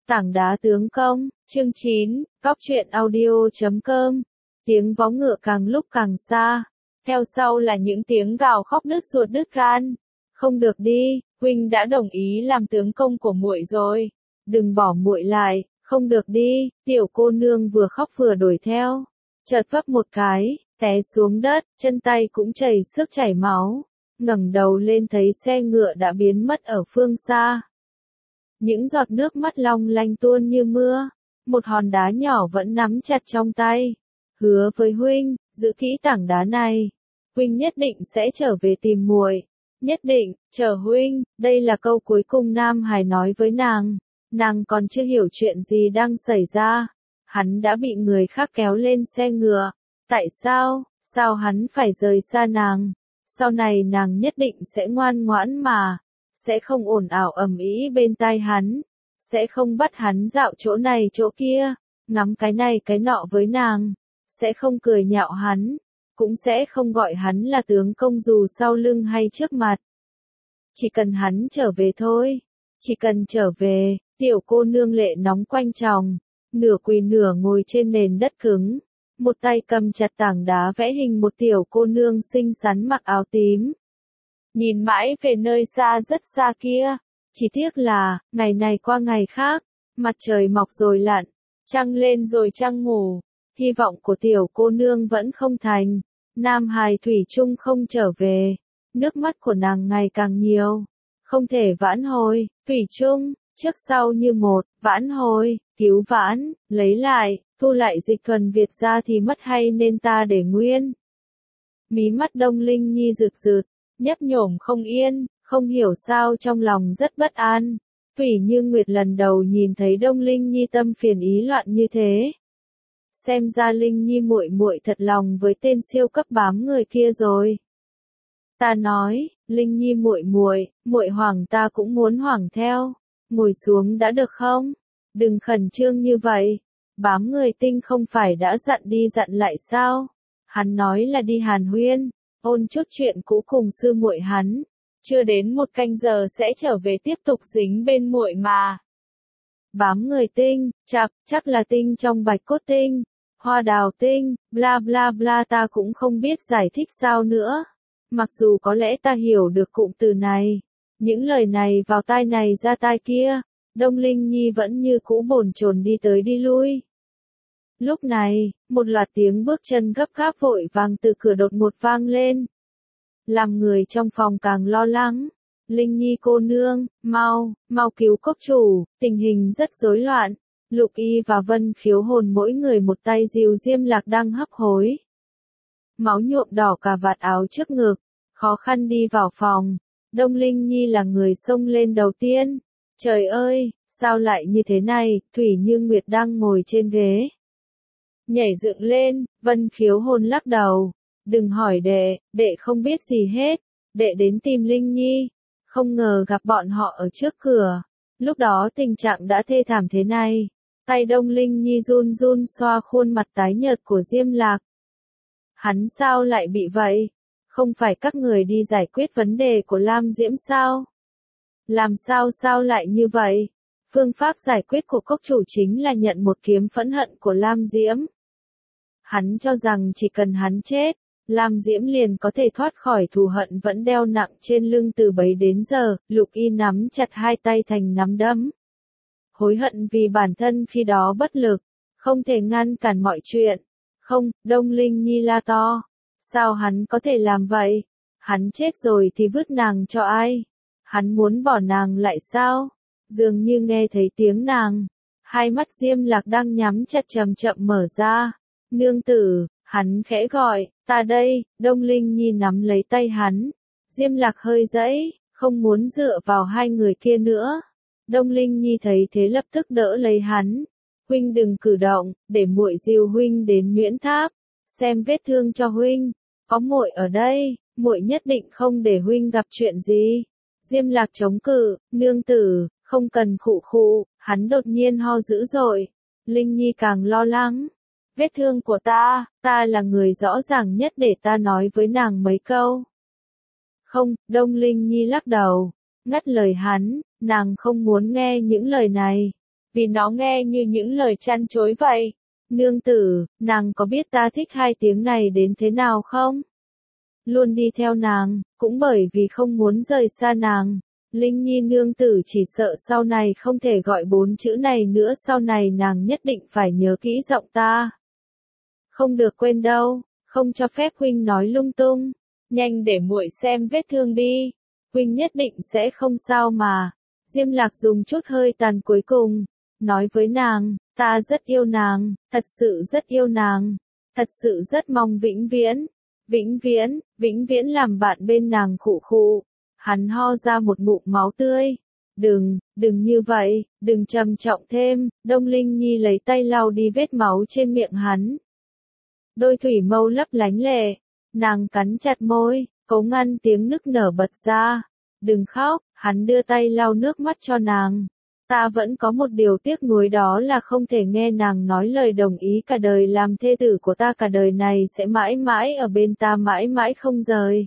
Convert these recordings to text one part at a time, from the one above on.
Tảng đá tướng công, chương 9, Cóc truyện audio.com. Tiếng vó ngựa càng lúc càng xa, theo sau là những tiếng gào khóc đứt ruột đứt gan. Không được đi, huynh đã đồng ý làm tướng công của muội rồi, đừng bỏ muội lại, không được đi. Tiểu cô nương vừa khóc vừa đuổi theo, chợt vấp một cái, té xuống đất, chân tay cũng chảy xước chảy máu, ngẩng đầu lên thấy xe ngựa đã biến mất ở phương xa. Những giọt nước mắt long lanh tuôn như mưa, một hòn đá nhỏ vẫn nắm chặt trong tay. Hứa với huynh, giữ kỹ tảng đá này, huynh nhất định sẽ trở về tìm muội, nhất định, chờ huynh. Đây là câu cuối cùng Nam Hải nói với nàng còn chưa hiểu chuyện gì đang xảy ra. Hắn đã bị người khác kéo lên xe ngựa, tại sao hắn phải rời xa nàng? Sau này nàng nhất định sẽ ngoan ngoãn mà, sẽ không ồn ào ầm ĩ bên tai hắn, sẽ không bắt hắn dạo chỗ này chỗ kia, ngắm cái này cái nọ với nàng, sẽ không cười nhạo hắn, cũng sẽ không gọi hắn là tướng công dù sau lưng hay trước mặt. Chỉ cần hắn trở về thôi, chỉ cần trở về. Tiểu cô nương lệ nóng quanh tròng, nửa quỳ nửa ngồi trên nền đất cứng, một tay cầm chặt tảng đá vẽ hình một tiểu cô nương xinh xắn mặc áo tím. Nhìn mãi về nơi xa rất xa kia, chỉ tiếc là, ngày này qua ngày khác, mặt trời mọc rồi lặn, trăng lên rồi trăng ngủ, hy vọng của tiểu cô nương vẫn không thành, Nam Hải thủy chung không trở về, nước mắt của nàng ngày càng nhiều, không thể vãn hồi, thủy chung, trước sau như một, vãn hồi, cứu vãn, lấy lại, thu lại Dịch Thuần Việt ra thì mất hay nên ta để nguyên. Mí mắt Đông Linh Nhi rực rực, nhấp nhổm không yên, không hiểu sao trong lòng rất bất an. Thủy Như Nguyệt lần đầu nhìn thấy Đông Linh Nhi tâm phiền ý loạn như thế. Xem ra Linh Nhi muội muội thật lòng với tên siêu cấp bám người kia rồi. Ta nói, Linh Nhi muội muội hoảng ta cũng muốn hoảng theo. Ngồi xuống đã được không? Đừng khẩn trương như vậy. Bám người tinh không phải đã dặn đi dặn lại sao? Hắn nói là đi hàn huyên, ôn chút chuyện cũ cùng sư muội hắn. Chưa đến một canh giờ sẽ trở về tiếp tục dính bên muội mà. Bám người tinh, chắc là tinh trong bạch cốt tinh, hoa đào tinh, bla bla bla, ta cũng không biết giải thích sao nữa. Mặc dù có lẽ ta hiểu được cụm từ này. Những lời này vào tai này ra tai kia, Đông Linh Nhi vẫn như cũ bồn chồn đi tới đi lui. Lúc này, một loạt tiếng bước chân gấp gáp vội vàng từ cửa đột ngột vang lên. Làm người trong phòng càng lo lắng. Linh Nhi cô nương, mau cứu cốc chủ, tình hình rất rối loạn. Lục Y và Vân Khiếu Hồn mỗi người một tay dìu Diêm Lạc đang hấp hối. Máu nhuộm đỏ cả vạt áo trước ngực, khó khăn đi vào phòng. Đông Linh Nhi là người xông lên đầu tiên. Trời ơi, sao lại như thế này? Thủy Như Nguyệt đang ngồi trên ghế, nhảy dựng lên. Vân Khiếu Hồn lắc đầu. Đừng hỏi đệ không biết gì hết. Đệ đến tìm Linh Nhi, không ngờ gặp bọn họ ở trước cửa. Lúc đó tình trạng đã thê thảm thế này. Tay Đông Linh Nhi run run xoa khuôn mặt tái nhợt của Diêm Lạc. Hắn sao lại bị vậy? Không phải các người đi giải quyết vấn đề của Lam Diễm sao? Làm sao lại như vậy? Phương pháp giải quyết của cốc chủ chính là nhận một kiếm phẫn hận của Lam Diễm. Hắn cho rằng chỉ cần hắn chết, Lam Diễm liền có thể thoát khỏi thù hận vẫn đeo nặng trên lưng từ bấy đến giờ. Lục Y nắm chặt hai tay thành nắm đấm. Hối hận vì bản thân khi đó bất lực, không thể ngăn cản mọi chuyện. Không, Đông Linh Nhi la to. Sao hắn có thể làm vậy? Hắn chết rồi thì vứt nàng cho ai? Hắn muốn bỏ nàng lại sao? Dường như nghe thấy tiếng nàng. Hai mắt Diêm Lạc đang nhắm chặt chậm chậm mở ra. Nương tử, hắn khẽ gọi, ta đây. Đông Linh Nhi nắm lấy tay hắn. Diêm Lạc hơi giãy, không muốn dựa vào hai người kia nữa. Đông Linh Nhi thấy thế lập tức đỡ lấy hắn. Huynh đừng cử động, để muội dìu huynh đến Nguyễn Tháp, xem vết thương cho huynh. Có muội ở đây, muội nhất định không để huynh gặp chuyện gì. Diêm Lạc chống cự, nương tử, không cần khụ khụ. Hắn đột nhiên ho dữ dội. Linh Nhi càng lo lắng. Vết thương của ta là người rõ ràng nhất, để ta nói với nàng mấy câu. Không, Đông Linh Nhi lắc đầu, ngắt lời hắn, nàng không muốn nghe những lời này. vì nó nghe như những lời chăn chối vậy. Nương tử, nàng có biết ta thích hai tiếng này đến thế nào không? Luôn đi theo nàng, cũng bởi vì không muốn rời xa nàng. Linh Nhi nương tử chỉ sợ sau này không thể gọi bốn chữ này nữa, sau này nàng nhất định phải nhớ kỹ giọng ta. Không được quên đâu, không cho phép huynh nói lung tung. Nhanh để muội xem vết thương đi, huynh nhất định sẽ không sao mà. Diêm Lạc dùng chút hơi tàn cuối cùng, nói với nàng, ta rất yêu nàng, thật sự rất yêu nàng, thật sự rất mong vĩnh viễn làm bạn bên nàng. Khụ khụ. Hắn ho ra một ngụm máu tươi. Đừng như vậy, đừng trầm trọng thêm. Đông Linh Nhi lấy tay lau đi vết máu trên miệng hắn. Đôi thủy mâu lấp lánh lệ, nàng cắn chặt môi, cố ngăn tiếng nức nở bật ra. Đừng khóc, hắn đưa tay lau nước mắt cho nàng. Ta vẫn có một điều tiếc nuối, đó là không thể nghe nàng nói lời đồng ý cả đời làm thê tử của ta, cả đời này sẽ mãi mãi ở bên ta, mãi mãi không rời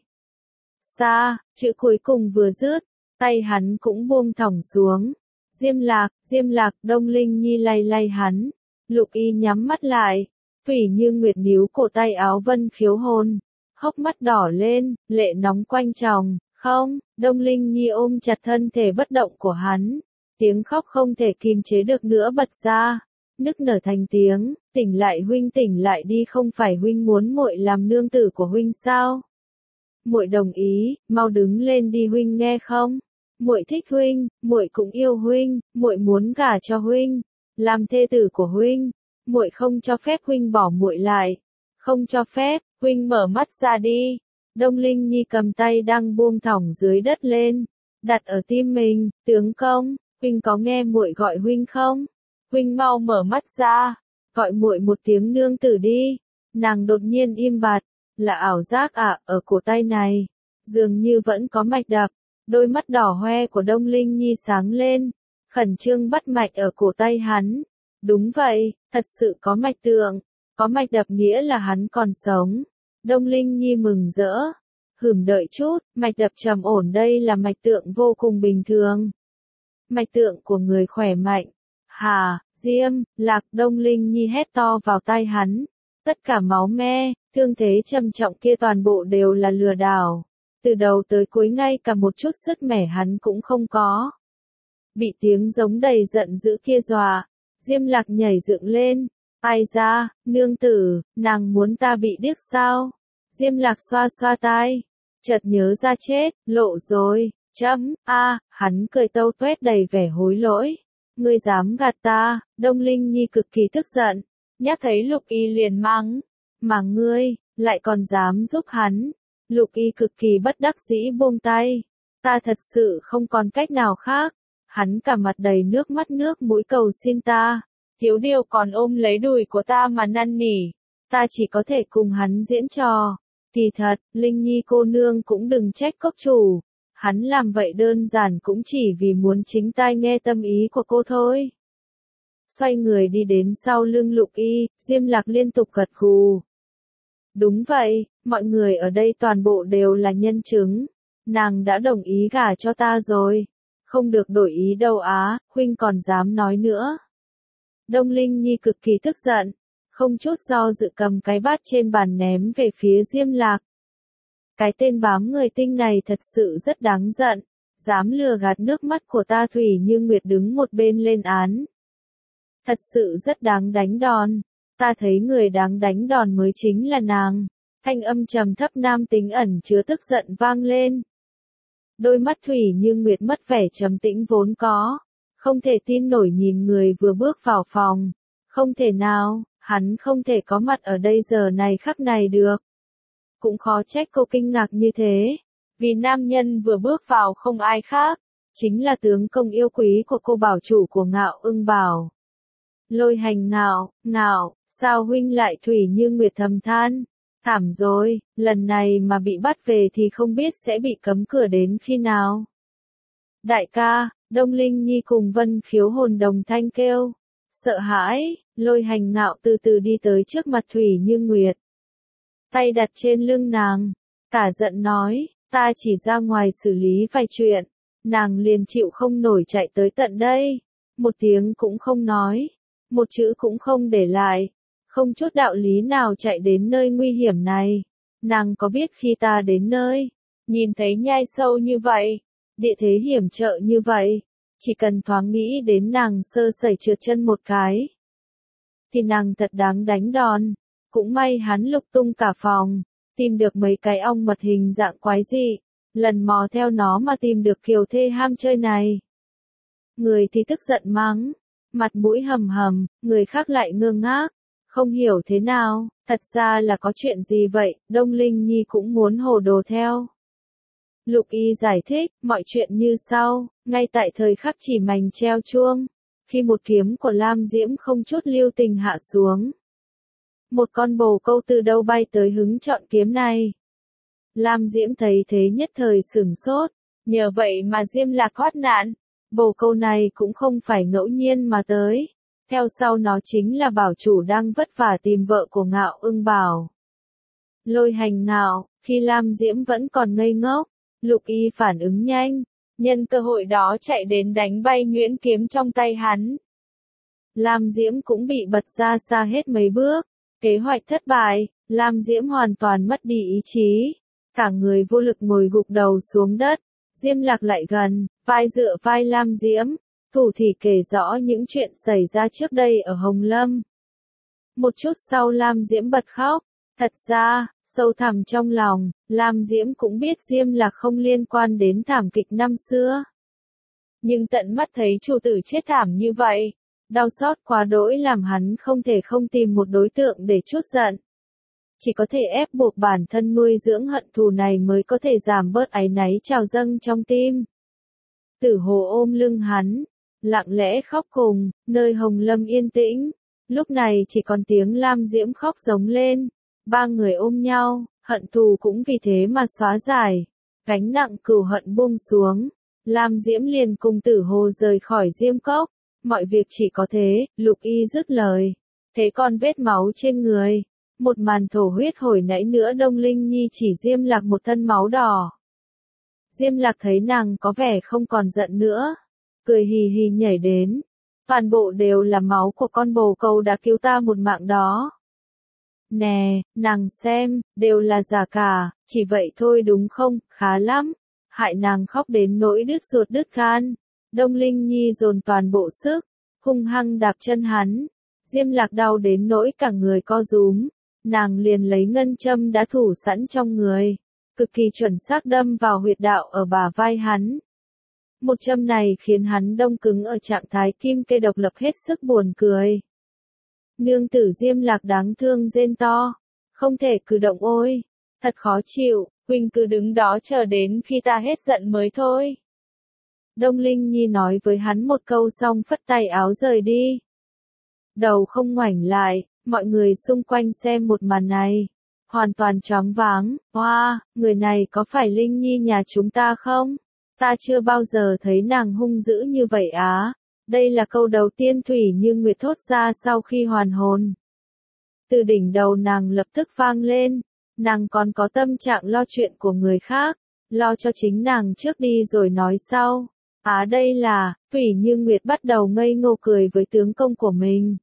xa. Chữ cuối cùng vừa dứt, tay hắn cũng buông thõng xuống. Diêm Lạc, Đông Linh Nhi lay lay hắn. Lục Y nhắm mắt lại, Thủy Như Nguyệt níu cổ tay áo Vân Khiếu Hồn, hốc mắt đỏ lên, lệ nóng quanh tròng. Không, Đông Linh Nhi ôm chặt thân thể bất động của hắn. Tiếng khóc không thể kìm chế được nữa bật ra, nức nở thành tiếng, tỉnh lại huynh, tỉnh lại đi, không phải huynh muốn muội làm nương tử của huynh sao? Muội đồng ý, mau đứng lên đi huynh, nghe không? Muội thích huynh, muội cũng yêu huynh, muội muốn gả cho huynh, làm thê tử của huynh, muội không cho phép huynh bỏ muội lại, không cho phép. Huynh mở mắt ra đi. Đông Linh Nhi cầm tay đang buông thõng dưới đất lên, đặt ở tim mình. Tướng công, huynh có nghe muội gọi huynh không? Huynh mau mở mắt ra, gọi muội một tiếng nương tử đi. Nàng đột nhiên im bặt, là ảo giác à? Ở cổ tay này, dường như vẫn có mạch đập. Đôi mắt đỏ hoe của Đông Linh Nhi sáng lên, khẩn trương bắt mạch ở cổ tay hắn. Đúng vậy, thật sự có mạch tượng, có mạch đập nghĩa là hắn còn sống. Đông Linh Nhi mừng rỡ. Đợi chút, mạch đập trầm ổn, đây là mạch tượng vô cùng bình thường. Mạch tượng của người khỏe mạnh. Diêm Lạc, Đông Linh Nhi hét to vào tai hắn. Tất cả máu me, thương thế trầm trọng kia toàn bộ đều là lừa đảo. Từ đầu tới cuối ngay cả một chút sức mẻ hắn cũng không có. Bị tiếng giống đầy giận dữ kia dọa, Diêm Lạc nhảy dựng lên. Ai ra, nương tử, nàng muốn ta bị điếc sao? Diêm Lạc xoa xoa tai, chợt nhớ ra chết, lộ rồi. Hắn cười tâu tuét đầy vẻ hối lỗi. Ngươi dám gạt ta? Đông Linh Nhi cực kỳ tức giận, nhắc thấy Lục Y liền mắng. Mà ngươi, lại còn dám giúp hắn. Lục Y cực kỳ bất đắc dĩ buông tay. Ta thật sự không còn cách nào khác. Hắn cả mặt đầy nước mắt nước mũi cầu xin ta. Thiếu điều còn ôm lấy đùi của ta mà năn nỉ. Ta chỉ có thể cùng hắn diễn trò. Kỳ thật, Linh Nhi cô nương cũng đừng trách cốc chủ. Hắn làm vậy đơn giản cũng chỉ vì muốn chính tai nghe tâm ý của cô thôi. Xoay người đi đến sau lưng Lục Y, Diêm Lạc liên tục gật gù. Đúng vậy, mọi người ở đây toàn bộ đều là nhân chứng. Nàng đã đồng ý gả cho ta rồi. Không được đổi ý đâu á, huynh còn dám nói nữa. Đông Linh Nhi cực kỳ tức giận, không chút do dự cầm cái bát trên bàn ném về phía Diêm Lạc. Cái tên bám người tinh này thật sự rất đáng giận, dám lừa gạt nước mắt của ta. Thủy Như Nguyệt đứng một bên lên án. Thật sự rất đáng đánh đòn, ta thấy người đáng đánh đòn mới chính là nàng. Thanh âm trầm thấp nam tính ẩn chứa tức giận vang lên. Đôi mắt Thủy Như Nguyệt mất vẻ trầm tĩnh vốn có, không thể tin nổi nhìn người vừa bước vào phòng. Không thể nào, hắn không thể có mặt ở đây giờ này khắc này được. Cũng khó trách cô kinh ngạc như thế, vì nam nhân vừa bước vào không ai khác, chính là tướng công yêu quý của cô, bảo chủ của Ngạo Ưng Bảo. Lôi Hành. Ngạo, sao huynh lại? Thủy Như Nguyệt thầm than. Thảm rồi, lần này mà bị bắt về thì không biết sẽ bị cấm cửa đến khi nào. Đại ca, Đông Linh Nhi cùng Vân Khiếu Hồn đồng thanh kêu. Sợ hãi, Lôi Hành Ngạo từ từ đi tới trước mặt Thủy Như Nguyệt. Tay đặt trên lưng nàng, cả giận nói, ta chỉ ra ngoài xử lý vài chuyện, nàng liền chịu không nổi chạy tới tận đây. một tiếng cũng không nói, một chữ cũng không để lại, không chút đạo lý nào chạy đến nơi nguy hiểm này. Nàng có biết khi ta đến nơi, nhìn thấy nhai sâu như vậy, địa thế hiểm trở như vậy, chỉ cần thoáng nghĩ đến nàng sơ sẩy trượt chân một cái, thì nàng thật đáng đánh đòn. Cũng may hắn lục tung cả phòng, tìm được mấy cái ong mật hình dạng quái dị, lần mò theo nó mà tìm được kiều thê ham chơi này. Người thì tức giận mắng, mặt mũi hầm hầm, người khác lại ngơ ngác, không hiểu thế nào, thật ra là có chuyện gì vậy, Đông Linh Nhi cũng muốn hồ đồ theo. Lục Y giải thích, mọi chuyện như sau, ngay tại thời khắc chỉ mảnh treo chuông, khi một kiếm của Lam Diễm không chút lưu tình hạ xuống. Một con bồ câu từ đâu bay tới hứng chọn kiếm này. Lam Diễm thấy thế nhất thời sửng sốt, nhờ vậy mà Diêm Lạc thoát nạn. Bồ câu này cũng không phải ngẫu nhiên mà tới. Theo sau nó chính là bảo chủ đang vất vả tìm vợ của Ngạo Ưng Bảo. Lôi Hành Ngạo, khi Lam Diễm vẫn còn ngây ngốc, Lục Y phản ứng nhanh, nhân cơ hội đó chạy đến đánh bay nhuyễn kiếm trong tay hắn. Lam Diễm cũng bị bật ra xa hết mấy bước, kế hoạch thất bại, Lam Diễm hoàn toàn mất đi ý chí, cả người vô lực ngồi gục đầu xuống đất. Diêm Lạc lại gần, vai dựa vai Lam Diễm, thủ thỉ kể rõ những chuyện xảy ra trước đây ở Hồng Lâm. Một chút sau Lam Diễm bật khóc, thật ra, sâu thẳm trong lòng, Lam Diễm cũng biết Diêm Lạc không liên quan đến thảm kịch năm xưa. Nhưng tận mắt thấy chủ tử chết thảm như vậy, đau xót quá đỗi làm hắn không thể không tìm một đối tượng để trút giận. Chỉ có thể ép buộc bản thân nuôi dưỡng hận thù này mới có thể giảm bớt áy náy trào dâng trong tim. Tử Hồ ôm lưng hắn, lặng lẽ khóc cùng, nơi Hồng Lâm yên tĩnh. Lúc này chỉ còn tiếng Lam Diễm khóc giống lên. Ba người ôm nhau, hận thù cũng vì thế mà xóa giải. Gánh nặng cừu hận buông xuống. Lam Diễm liền cùng Tử Hồ rời khỏi Diêm Cốc. Mọi việc chỉ có thế, Lục Y dứt lời. Thế còn vết máu trên người. Một màn thổ huyết hồi nãy nữa Đông Linh Nhi chỉ Diêm Lạc một thân máu đỏ. Diêm Lạc thấy nàng có vẻ không còn giận nữa, cười hì hì nhảy đến. Toàn bộ đều là máu của con bồ câu đã cứu ta một mạng đó. Nè, nàng xem, đều là giả cả, chỉ vậy thôi đúng không, khá lắm. Hại nàng khóc đến nỗi đứt ruột đứt gan. Đông Linh Nhi dồn toàn bộ sức, hung hăng đạp chân hắn. Diêm Lạc đau đến nỗi cả người co rúm. Nàng liền lấy ngân châm đã thủ sẵn trong người, cực kỳ chuẩn xác đâm vào huyệt đạo ở bả vai hắn. Một châm này khiến hắn đông cứng ở trạng thái kim kê độc lập hết sức buồn cười. Nương tử Diêm Lạc đáng thương rên to, không thể cử động ôi, thật khó chịu, huynh cứ đứng đó chờ đến khi ta hết giận mới thôi. Đông Linh Nhi nói với hắn một câu xong phất tay áo rời đi. Đầu không ngoảnh lại. Mọi người xung quanh xem một màn này, hoàn toàn choáng váng. Hoa, người này có phải Linh Nhi nhà chúng ta không? Ta chưa bao giờ thấy nàng hung dữ như vậy á. Đây là câu đầu tiên Thủy Như Nguyệt thốt ra sau khi hoàn hồn. Từ đỉnh đầu nàng lập tức vang lên, nàng còn có tâm trạng lo chuyện của người khác, lo cho chính nàng trước đi rồi nói sau. Đây là, Thủy Như Nguyệt bắt đầu ngây ngô cười với tướng công của mình.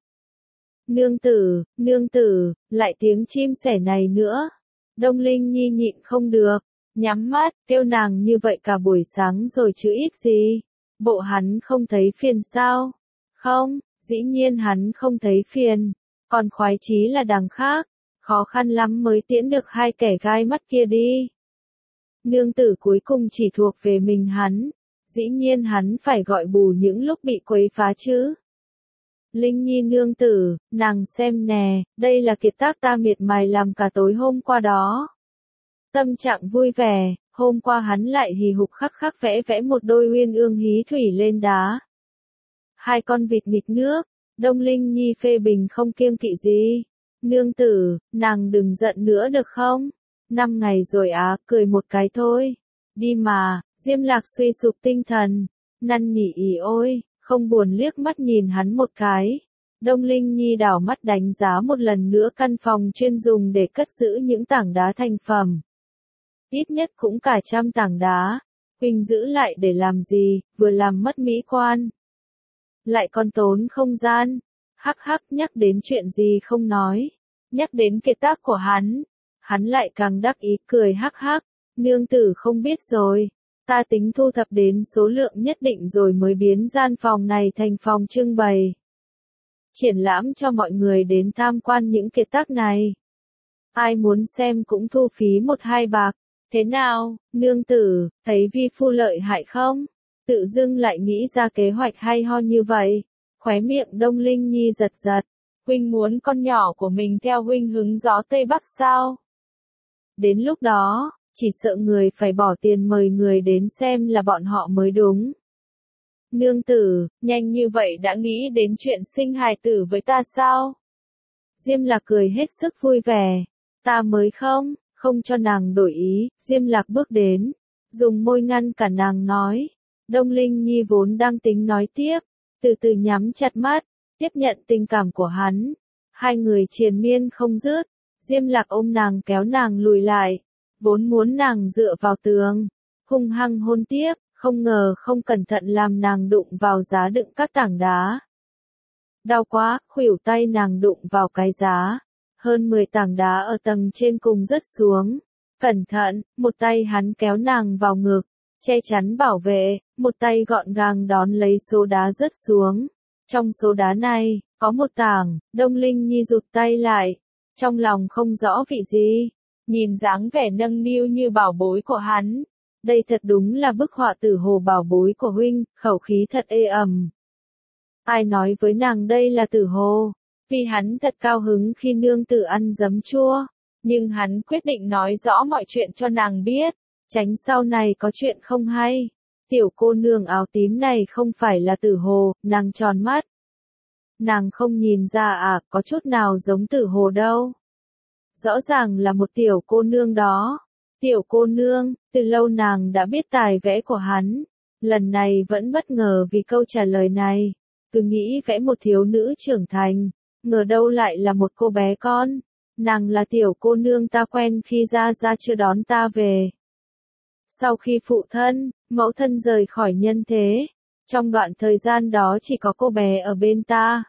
Nương tử, lại tiếng chim sẻ này nữa. Đông Linh Nhi nhịn không được, nhắm mắt, kêu nàng như vậy cả buổi sáng rồi chứ ít gì. Bộ hắn không thấy phiền sao? Không, dĩ nhiên hắn không thấy phiền. Còn khoái chí là đằng khác, khó khăn lắm mới tiễn được hai kẻ gai mắt kia đi. Nương tử cuối cùng chỉ thuộc về mình hắn, dĩ nhiên hắn phải gọi bù những lúc bị quấy phá chứ. Linh Nhi nương tử, nàng xem nè, đây là kiệt tác ta miệt mài làm cả tối hôm qua đó. Tâm trạng vui vẻ, hôm qua hắn lại hì hục khắc khắc vẽ một đôi uyên ương hí thủy lên đá. Hai con vịt nghịch nước, Đông Linh Nhi phê bình không kiêng kỵ gì. Nương tử, nàng đừng giận nữa được không? 5 ngày rồi cười một cái thôi. Đi mà, Diêm Lạc suy sụp tinh thần, năn nỉ ỉ ôi. Không buồn liếc mắt nhìn hắn một cái. Đông Linh Nhi đảo mắt đánh giá một lần nữa căn phòng chuyên dùng để cất giữ những tảng đá thành phẩm. Ít nhất cũng cả 100 tảng đá. Huynh giữ lại để làm gì, vừa làm mất mỹ quan. lại còn tốn không gian. Hắc hắc, nhắc đến chuyện gì không nói, nhắc đến kiệt tác của hắn lại càng đắc ý cười hắc hắc, nương tử không biết rồi, ta tính thu thập đến số lượng nhất định rồi mới biến gian phòng này thành phòng trưng bày. Triển lãm cho mọi người đến tham quan những kiệt tác này. Ai muốn xem cũng thu phí 1-2 bạc. Thế nào, nương tử, thấy vi phu lợi hại không? Tự dưng lại nghĩ ra kế hoạch hay ho như vậy. Khóe miệng Đông Linh Nhi giật giật. Huynh muốn con nhỏ của mình theo huynh hứng gió Tây Bắc sao? Đến lúc đó, chỉ sợ người phải bỏ tiền mời người đến xem là bọn họ mới đúng. Nương tử, nhanh như vậy đã nghĩ đến chuyện sinh hài tử với ta sao? Diêm Lạc cười hết sức vui vẻ. Ta mới không cho nàng đổi ý, Diêm Lạc bước đến, dùng môi ngăn cả nàng nói. Đông Linh Nhi vốn đang tính nói tiếp, từ từ nhắm chặt mắt, tiếp nhận tình cảm của hắn. Hai người triền miên không dứt, Diêm Lạc ôm nàng kéo nàng lùi lại, vốn muốn nàng dựa vào tường, hung hăng hôn tiếp, không ngờ không cẩn thận làm nàng đụng vào giá đựng các tảng đá. Đau quá, khuỷu tay nàng đụng vào cái giá. Hơn 10 tảng đá ở tầng trên cùng rớt xuống. Cẩn thận, một tay hắn kéo nàng vào ngực, che chắn bảo vệ, một tay gọn gàng đón lấy số đá rớt xuống. Trong số đá này, có một tảng, Đông Linh Nhi rụt tay lại, trong lòng không rõ vị gì, nhìn dáng vẻ nâng niu như bảo bối của hắn. Đây thật đúng là bức họa tử hồ bảo bối của huynh, khẩu khí thật ê ẩm. Ai nói với nàng đây là tử hồ? Vì hắn thật cao hứng khi nương tử ăn giấm chua, nhưng hắn quyết định nói rõ mọi chuyện cho nàng biết, tránh sau này có chuyện không hay. Tiểu cô nương áo tím này không phải là tử hồ, nàng tròn mắt. Nàng không nhìn ra à, có chút nào giống tử hồ đâu. Rõ ràng là một tiểu cô nương đó. Tiểu cô nương, từ lâu nàng đã biết tài vẽ của hắn. Lần này vẫn bất ngờ vì câu trả lời này. Cứ nghĩ vẽ một thiếu nữ trưởng thành. Ngờ đâu lại là một cô bé con. Nàng là tiểu cô nương ta quen khi Gia Gia chưa đón ta về. Sau khi phụ thân, mẫu thân rời khỏi nhân thế, trong đoạn thời gian đó chỉ có cô bé ở bên ta.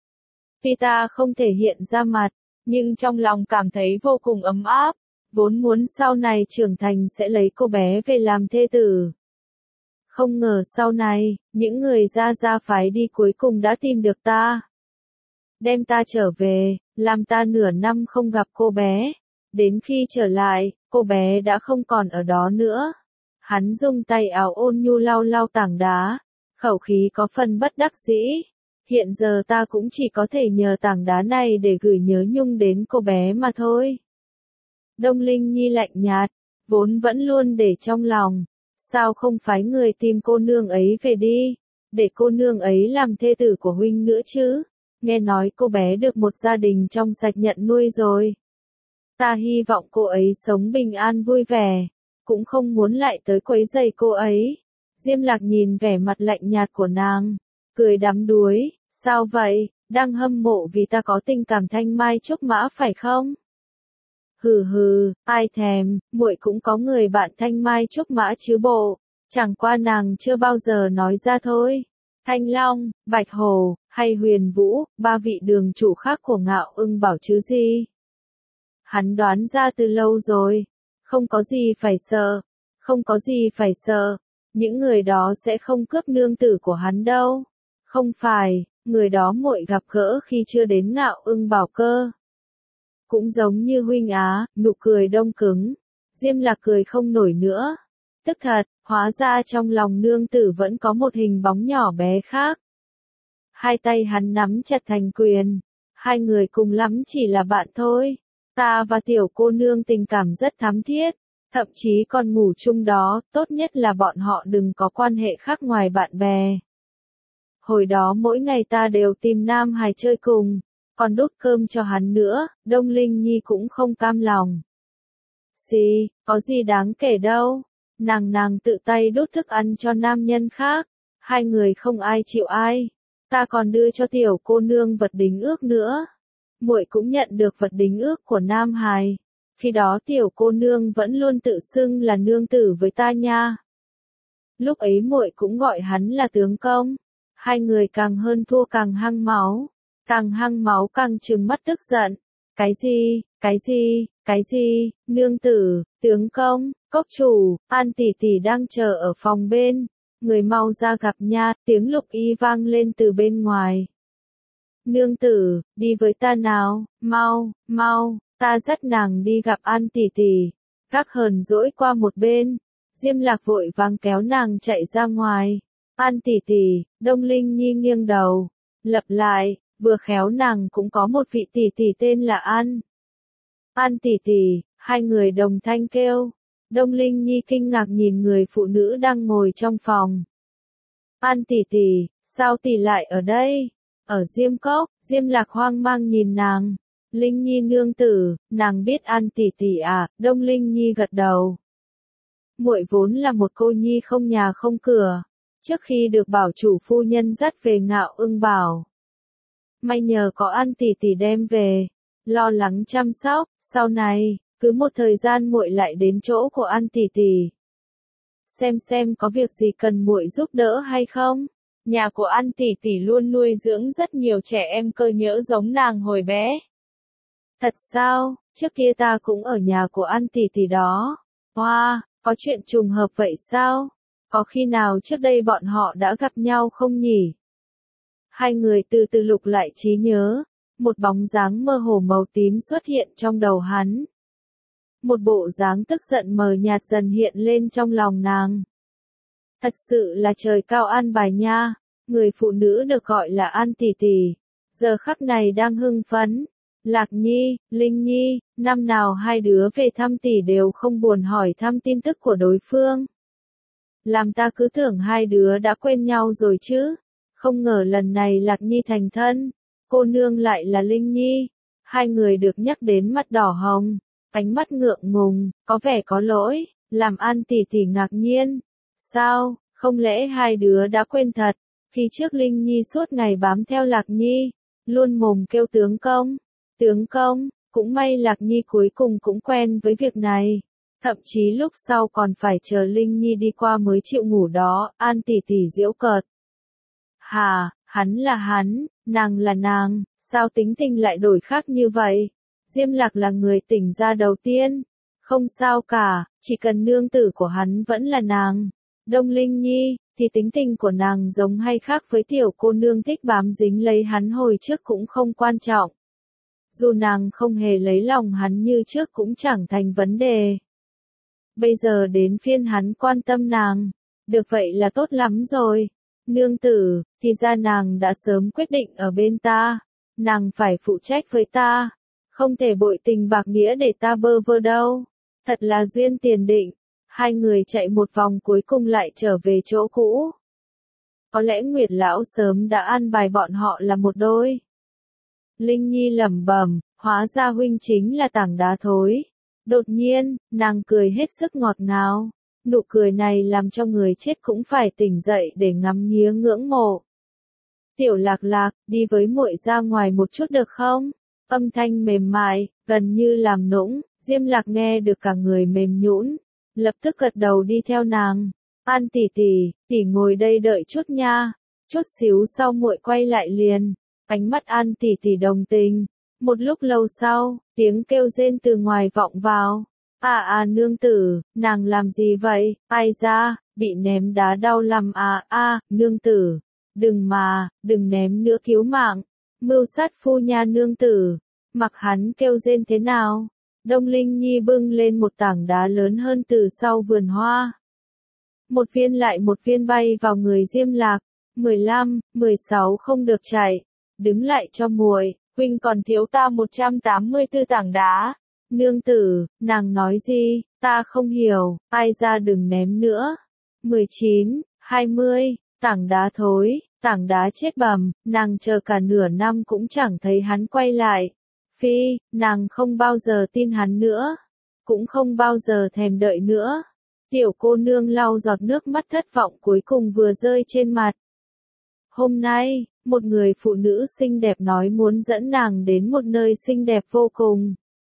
Tuy ta không thể hiện ra mặt, nhưng trong lòng cảm thấy vô cùng ấm áp, vốn muốn sau này trưởng thành sẽ lấy cô bé về làm thê tử. Không ngờ sau này, những người Gia Gia phái đi cuối cùng đã tìm được ta. Đem ta trở về, làm ta nửa năm không gặp cô bé. Đến khi trở lại, cô bé đã không còn ở đó nữa. Hắn dùng tay áo ôn nhu lau lau tảng đá, khẩu khí có phần bất đắc dĩ. Hiện giờ ta cũng chỉ có thể nhờ tảng đá này để gửi nhớ nhung đến cô bé mà thôi. Đông Linh Nhi lạnh nhạt, vốn vẫn luôn để trong lòng. Sao không phái người tìm cô nương ấy về đi, để cô nương ấy làm thê tử của huynh nữa chứ? Nghe nói cô bé được một gia đình trong sạch nhận nuôi rồi. Ta hy vọng cô ấy sống bình an vui vẻ, cũng không muốn lại tới quấy rầy cô ấy. Diêm Lạc nhìn vẻ mặt lạnh nhạt của nàng, cười đắm đuối, sao vậy, đang hâm mộ vì ta có tình cảm thanh mai trúc mã phải không? Hừ hừ, ai thèm, muội cũng có người bạn thanh mai trúc mã chứ bộ, chẳng qua nàng chưa bao giờ nói ra thôi. Thanh Long, Bạch Hồ, hay Huyền Vũ, ba vị đường chủ khác của Ngạo Ưng Bảo chứ gì? Hắn đoán ra từ lâu rồi, không có gì phải sợ, không có gì phải sợ, những người đó sẽ không cướp nương tử của hắn đâu. Không phải, người đó muội gặp gỡ khi chưa đến Ngạo Ưng Bảo cơ. Cũng giống như huynh á, nụ cười đông cứng. Diêm Lạc cười không nổi nữa. Tức thật, hóa ra trong lòng nương tử vẫn có một hình bóng nhỏ bé khác. Hai tay hắn nắm chặt thành quyền. Hai người cùng lắm chỉ là bạn thôi. Ta và tiểu cô nương tình cảm rất thắm thiết. Thậm chí còn ngủ chung đó, tốt nhất là bọn họ đừng có quan hệ khác ngoài bạn bè. Hồi đó mỗi ngày ta đều tìm Nam Hải chơi cùng, còn đút cơm cho hắn nữa, Đông Linh Nhi cũng không cam lòng. Gì, có gì đáng kể đâu, nàng tự tay đút thức ăn cho nam nhân khác, hai người không ai chịu ai, ta còn đưa cho tiểu cô nương vật đính ước nữa. Muội cũng nhận được vật đính ước của Nam Hải, khi đó tiểu cô nương vẫn luôn tự xưng là nương tử với ta nha. Lúc ấy muội cũng gọi hắn là tướng công. Hai người càng hơn thua càng hăng máu. Càng hăng máu càng trừng mắt tức giận. Cái gì, cái gì, cái gì, nương tử, tướng công, cốc chủ, An tỷ tỷ đang chờ ở phòng bên. Người mau ra gặp nha, tiếng Lục Y vang lên từ bên ngoài. Nương tử, đi với ta nào, mau, mau, ta dắt nàng đi gặp An tỷ tỷ. Các hờn dỗi qua một bên, Diêm Lạc vội vàng kéo nàng chạy ra ngoài. An tỷ tỷ, Đông Linh Nhi nghiêng đầu, lặp lại, vừa khéo nàng cũng có một vị tỷ tỷ tên là An. An tỷ tỷ, hai người đồng thanh kêu. Đông Linh Nhi kinh ngạc nhìn người phụ nữ đang ngồi trong phòng. An tỷ tỷ, sao tỷ lại ở đây? Ở Diêm Cốc, Diêm Lạc hoang mang nhìn nàng. Linh Nhi nương tử, nàng biết An tỷ tỷ à? Đông Linh Nhi gật đầu. Muội vốn là một cô nhi không nhà không cửa, trước khi được bảo chủ phu nhân dắt về Ngạo Ưng Bảo. May nhờ có An tỷ tỷ đem về, lo lắng chăm sóc, sau này, cứ một thời gian muội lại đến chỗ của An tỷ tỷ. Xem có việc gì cần muội giúp đỡ hay không? Nhà của An tỷ tỷ luôn nuôi dưỡng rất nhiều trẻ em cơ nhỡ giống nàng hồi bé. Thật sao, trước kia ta cũng ở nhà của An tỷ tỷ đó. Wow, có chuyện trùng hợp vậy sao? Có khi nào trước đây bọn họ đã gặp nhau không nhỉ? Hai người từ từ lục lại trí nhớ, một bóng dáng mơ hồ màu tím xuất hiện trong đầu hắn. Một bộ dáng tức giận mờ nhạt dần hiện lên trong lòng nàng. Thật sự là trời cao an bài nha, người phụ nữ được gọi là An tỷ tỷ, giờ khắc này đang hưng phấn. Lạc Nhi, Linh Nhi, năm nào hai đứa về thăm tỷ đều không buồn hỏi thăm tin tức của đối phương. Làm ta cứ tưởng hai đứa đã quên nhau rồi chứ, không ngờ lần này Lạc Nhi thành thân, cô nương lại là Linh Nhi. Hai người được nhắc đến mặt đỏ hồng, ánh mắt ngượng ngùng, có vẻ có lỗi, làm An tỷ tỷ ngạc nhiên. Sao, không lẽ hai đứa đã quên thật, khi trước Linh Nhi suốt ngày bám theo Lạc Nhi, luôn mồm kêu tướng công. Tướng công, cũng may Lạc Nhi cuối cùng cũng quen với việc này. Thậm chí lúc sau còn phải chờ Linh Nhi đi qua mới chịu ngủ đó, An tỷ tỷ giễu cợt. Hà, hắn là hắn, nàng là nàng, sao tính tình lại đổi khác như vậy? Diêm Lạc là người tỉnh ra đầu tiên. Không sao cả, chỉ cần nương tử của hắn vẫn là nàng. Đông Linh Nhi, thì tính tình của nàng giống hay khác với tiểu cô nương thích bám dính lấy hắn hồi trước cũng không quan trọng. Dù nàng không hề lấy lòng hắn như trước cũng chẳng thành vấn đề. Bây giờ đến phiên hắn quan tâm nàng. Được vậy là tốt lắm rồi. Nương tử, thì ra nàng đã sớm quyết định ở bên ta. Nàng phải phụ trách với ta. Không thể bội tình bạc nghĩa để ta bơ vơ đâu. Thật là duyên tiền định. Hai người chạy một vòng cuối cùng lại trở về chỗ cũ. Có lẽ Nguyệt Lão sớm đã an bài bọn họ là một đôi. Linh Nhi lẩm bẩm, hóa ra huynh chính là tảng đá thối. Đột nhiên, nàng cười hết sức ngọt ngào. Nụ cười này làm cho người chết cũng phải tỉnh dậy để ngắm nghía ngưỡng mộ. Tiểu Lạc Lạc, đi với muội ra ngoài một chút được không? Âm thanh mềm mại, gần như làm nũng, Diêm Lạc nghe được cả người mềm nhũn, lập tức gật đầu đi theo nàng. An tỷ tỷ, tỷ ngồi đây đợi chút nha. Chút xíu sau muội quay lại liền. Ánh mắt An tỷ tỷ đồng tình. Một lúc lâu sau, tiếng kêu rên từ ngoài vọng vào. Nương tử, nàng làm gì vậy? Ai ra, bị ném đá đau lắm nương tử. Đừng ném nữa cứu mạng. Mưu sát phu nha nương tử. Mặc hắn kêu rên thế nào? Đông Linh Nhi bưng lên một tảng đá lớn hơn từ sau vườn hoa. Một viên lại một viên bay vào người Diêm Lạc. 15, 16 không được chạy. Đứng lại cho muội, huynh còn thiếu ta 184 tảng đá. Nương tử, nàng nói gì, ta không hiểu, ai ra đừng ném nữa. 19, 20, tảng đá thối, tảng đá chết bầm, nàng chờ cả nửa năm cũng chẳng thấy hắn quay lại. Phi, nàng không bao giờ tin hắn nữa, cũng không bao giờ thèm đợi nữa. Tiểu cô nương lau giọt nước mắt thất vọng cuối cùng vừa rơi trên mặt. Hôm nay, một người phụ nữ xinh đẹp nói muốn dẫn nàng đến một nơi xinh đẹp vô cùng.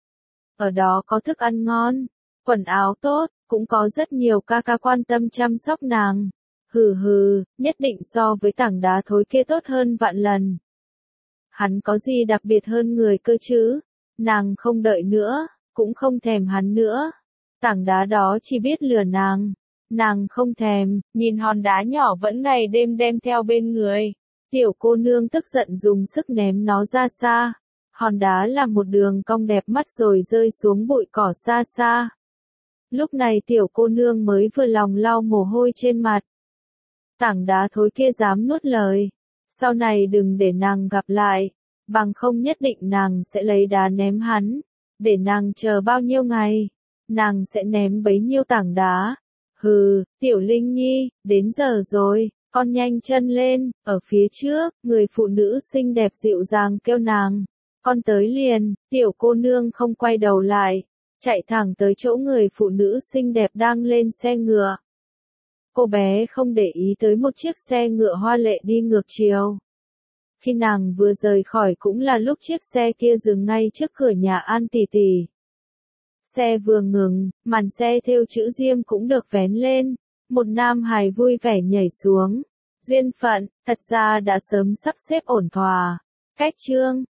Ở đó có thức ăn ngon, quần áo tốt, cũng có rất nhiều ca ca quan tâm chăm sóc nàng. Hừ hừ, nhất định so với tảng đá thối kia tốt hơn vạn lần. Hắn có gì đặc biệt hơn người cơ chứ? Nàng không đợi nữa, cũng không thèm hắn nữa. Tảng đá đó chỉ biết lừa nàng. Nàng không thèm, nhìn hòn đá nhỏ vẫn ngày đêm đem theo bên người. Tiểu cô nương tức giận dùng sức ném nó ra xa. Hòn đá là một đường cong đẹp mắt rồi rơi xuống bụi cỏ xa xa. Lúc này tiểu cô nương mới vừa lòng lau mồ hôi trên mặt. Tảng đá thối kia dám nuốt lời. Sau này đừng để nàng gặp lại. Bằng không nhất định nàng sẽ lấy đá ném hắn. Để nàng chờ bao nhiêu ngày. Nàng sẽ ném bấy nhiêu tảng đá. Hừ, tiểu Linh Nhi, đến giờ rồi, con nhanh chân lên, ở phía trước, người phụ nữ xinh đẹp dịu dàng kêu nàng. Con tới liền, tiểu cô nương không quay đầu lại, chạy thẳng tới chỗ người phụ nữ xinh đẹp đang lên xe ngựa. Cô bé không để ý tới một chiếc xe ngựa hoa lệ đi ngược chiều. Khi nàng vừa rời khỏi cũng là lúc chiếc xe kia dừng ngay trước cửa nhà An tỷ tỷ. Xe vừa ngừng, màn xe thêu chữ diêm cũng được vén lên. Một nam hài vui vẻ nhảy xuống. Duyên phận, thật ra đã sớm sắp xếp ổn thỏa. Cách chương